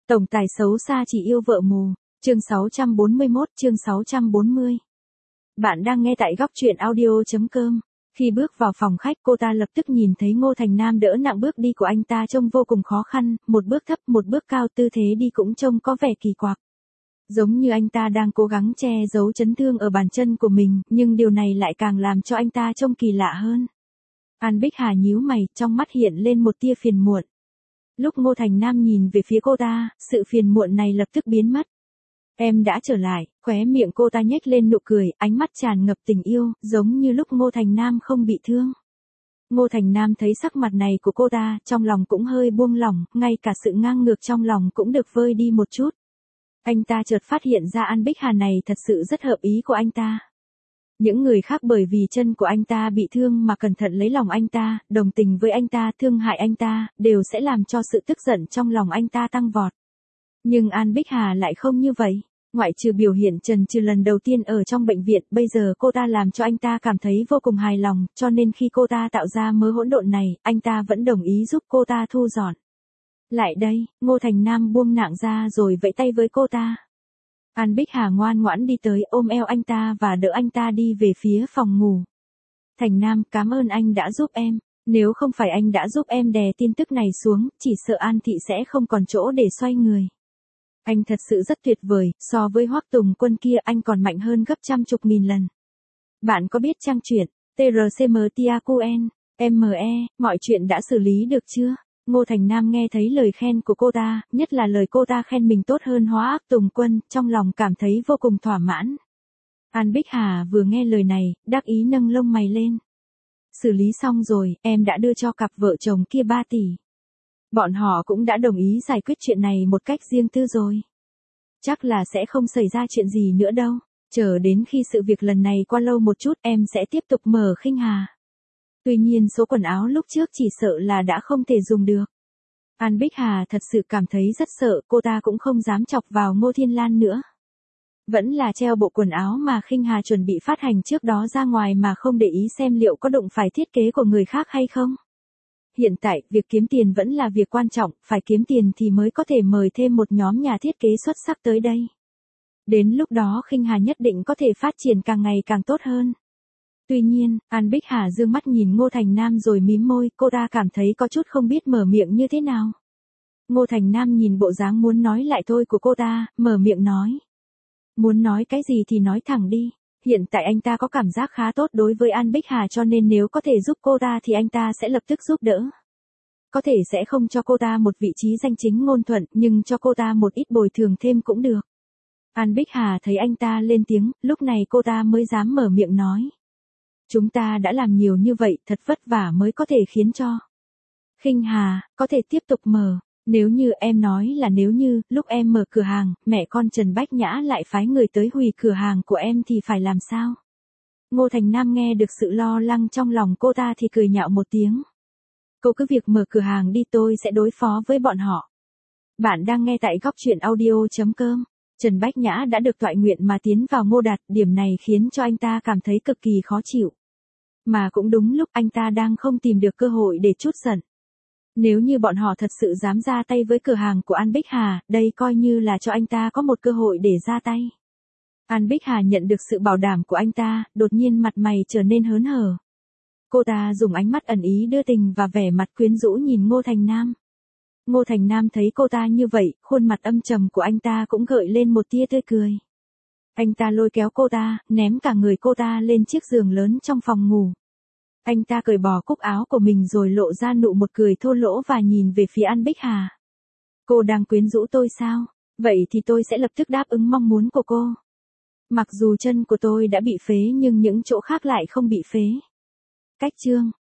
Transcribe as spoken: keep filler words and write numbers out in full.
Tổng tài xấu xa chỉ yêu vợ mù. Chương sáu trăm bốn mươi mốt, chương sáu trăm bốn mươi. Bạn đang nghe tại góc truyện audio.com. Khi bước vào phòng khách, cô ta lập tức nhìn thấy Ngô Thành Nam đỡ nặng bước đi của anh ta trông vô cùng khó khăn, một bước thấp, một bước cao, tư thế đi cũng trông có vẻ kỳ quặc. Giống như anh ta đang cố gắng che giấu chấn thương ở bàn chân của mình, nhưng điều này lại càng làm cho anh ta trông kỳ lạ hơn. An Bích Hà nhíu mày, trong mắt hiện lên một tia phiền muộn. Lúc Ngô Thành Nam nhìn về phía cô ta, sự phiền muộn này lập tức biến mất. Em đã trở lại, khóe miệng cô ta nhếch lên nụ cười, ánh mắt tràn ngập tình yêu, giống như lúc Ngô Thành Nam không bị thương. Ngô Thành Nam thấy sắc mặt này của cô ta, trong lòng cũng hơi buông lỏng, ngay cả sự ngang ngược trong lòng cũng được vơi đi một chút. Anh ta chợt phát hiện ra An Bích Hà này thật sự rất hợp ý của anh ta. Những người khác bởi vì chân của anh ta bị thương mà cẩn thận lấy lòng anh ta, đồng tình với anh ta, thương hại anh ta, đều sẽ làm cho sự tức giận trong lòng anh ta tăng vọt. Nhưng An Bích Hà lại không như vậy. Ngoại trừ biểu hiện chần chừ lần đầu tiên ở trong bệnh viện, bây giờ cô ta làm cho anh ta cảm thấy vô cùng hài lòng, cho nên khi cô ta tạo ra mớ hỗn độn này, anh ta vẫn đồng ý giúp cô ta thu dọn. Lại đây, Ngô Thành Nam buông nạng ra rồi vẫy tay với cô ta. An Bích Hà ngoan ngoãn đi tới ôm eo anh ta và đỡ anh ta đi về phía phòng ngủ. Thành Nam, cảm ơn anh đã giúp em. Nếu không phải anh đã giúp em đè tin tức này xuống, chỉ sợ An Thị sẽ không còn chỗ để xoay người. Anh thật sự rất tuyệt vời, so với Hoắc Tùng Quân kia anh còn mạnh hơn gấp trăm chục nghìn lần. Bạn có biết trang truyện tê rờ xê em tê a quy en, em e, mọi chuyện đã xử lý được chưa? Ngô Thành Nam nghe thấy lời khen của cô ta, nhất là lời cô ta khen mình tốt hơn Hoắc Tùng Quân, trong lòng cảm thấy vô cùng thỏa mãn. An Bích Hà vừa nghe lời này, đắc ý nâng lông mày lên. Xử lý xong rồi, em đã đưa cho cặp vợ chồng kia ba tỷ. Bọn họ cũng đã đồng ý giải quyết chuyện này một cách riêng tư rồi. Chắc là sẽ không xảy ra chuyện gì nữa đâu. Chờ đến khi sự việc lần này qua lâu một chút em sẽ tiếp tục mở Khinh Hà. Tuy nhiên số quần áo lúc trước chỉ sợ là đã không thể dùng được. An Bích Hà thật sự cảm thấy rất sợ, cô ta cũng không dám chọc vào Ngô Thiên Lan nữa. Vẫn là treo bộ quần áo mà Khinh Hà chuẩn bị phát hành trước đó ra ngoài mà không để ý xem liệu có đụng phải thiết kế của người khác hay không. Hiện tại, việc kiếm tiền vẫn là việc quan trọng, phải kiếm tiền thì mới có thể mời thêm một nhóm nhà thiết kế xuất sắc tới đây. Đến lúc đó Khinh Hà nhất định có thể phát triển càng ngày càng tốt hơn. Tuy nhiên, An Bích Hà dương mắt nhìn Ngô Thành Nam rồi mím môi, cô ta cảm thấy có chút không biết mở miệng như thế nào. Ngô Thành Nam nhìn bộ dáng muốn nói lại thôi của cô ta, mở miệng nói. Muốn nói cái gì thì nói thẳng đi. Hiện tại anh ta có cảm giác khá tốt đối với An Bích Hà cho nên nếu có thể giúp cô ta thì anh ta sẽ lập tức giúp đỡ. Có thể sẽ không cho cô ta một vị trí danh chính ngôn thuận nhưng cho cô ta một ít bồi thường thêm cũng được. An Bích Hà thấy anh ta lên tiếng, lúc này cô ta mới dám mở miệng nói. Chúng ta đã làm nhiều như vậy, thật vất vả mới có thể khiến cho Khinh Hà có thể tiếp tục mở. Nếu như em nói là nếu như, lúc em mở cửa hàng, mẹ con Trần Bách Nhã lại phái người tới hủy cửa hàng của em thì phải làm sao? Ngô Thành Nam nghe được sự lo lắng trong lòng cô ta thì cười nhạo một tiếng. Cô cứ việc mở cửa hàng đi, tôi sẽ đối phó với bọn họ. Bạn đang nghe tại góc truyện audio.com. Trần Bách Nhã đã được toại nguyện mà tiến vào Ngô Đạt, điểm này khiến cho anh ta cảm thấy cực kỳ khó chịu. Mà cũng đúng lúc anh ta đang không tìm được cơ hội để trút giận. Nếu như bọn họ thật sự dám ra tay với cửa hàng của An Bích Hà, đây coi như là cho anh ta có một cơ hội để ra tay. An Bích Hà nhận được sự bảo đảm của anh ta, đột nhiên mặt mày trở nên hớn hở. Cô ta dùng ánh mắt ẩn ý đưa tình và vẻ mặt quyến rũ nhìn Ngô Thành Nam. Ngô Thành Nam thấy cô ta như vậy, khuôn mặt âm trầm của anh ta cũng gợi lên một tia tươi cười. Anh ta lôi kéo cô ta, ném cả người cô ta lên chiếc giường lớn trong phòng ngủ. Anh ta cởi bỏ cúc áo của mình rồi lộ ra nụ một cười thô lỗ và nhìn về phía An Bích Hà. Cô đang quyến rũ tôi sao? Vậy thì tôi sẽ lập tức đáp ứng mong muốn của cô. Mặc dù chân của tôi đã bị phế nhưng những chỗ khác lại không bị phế. Cách chương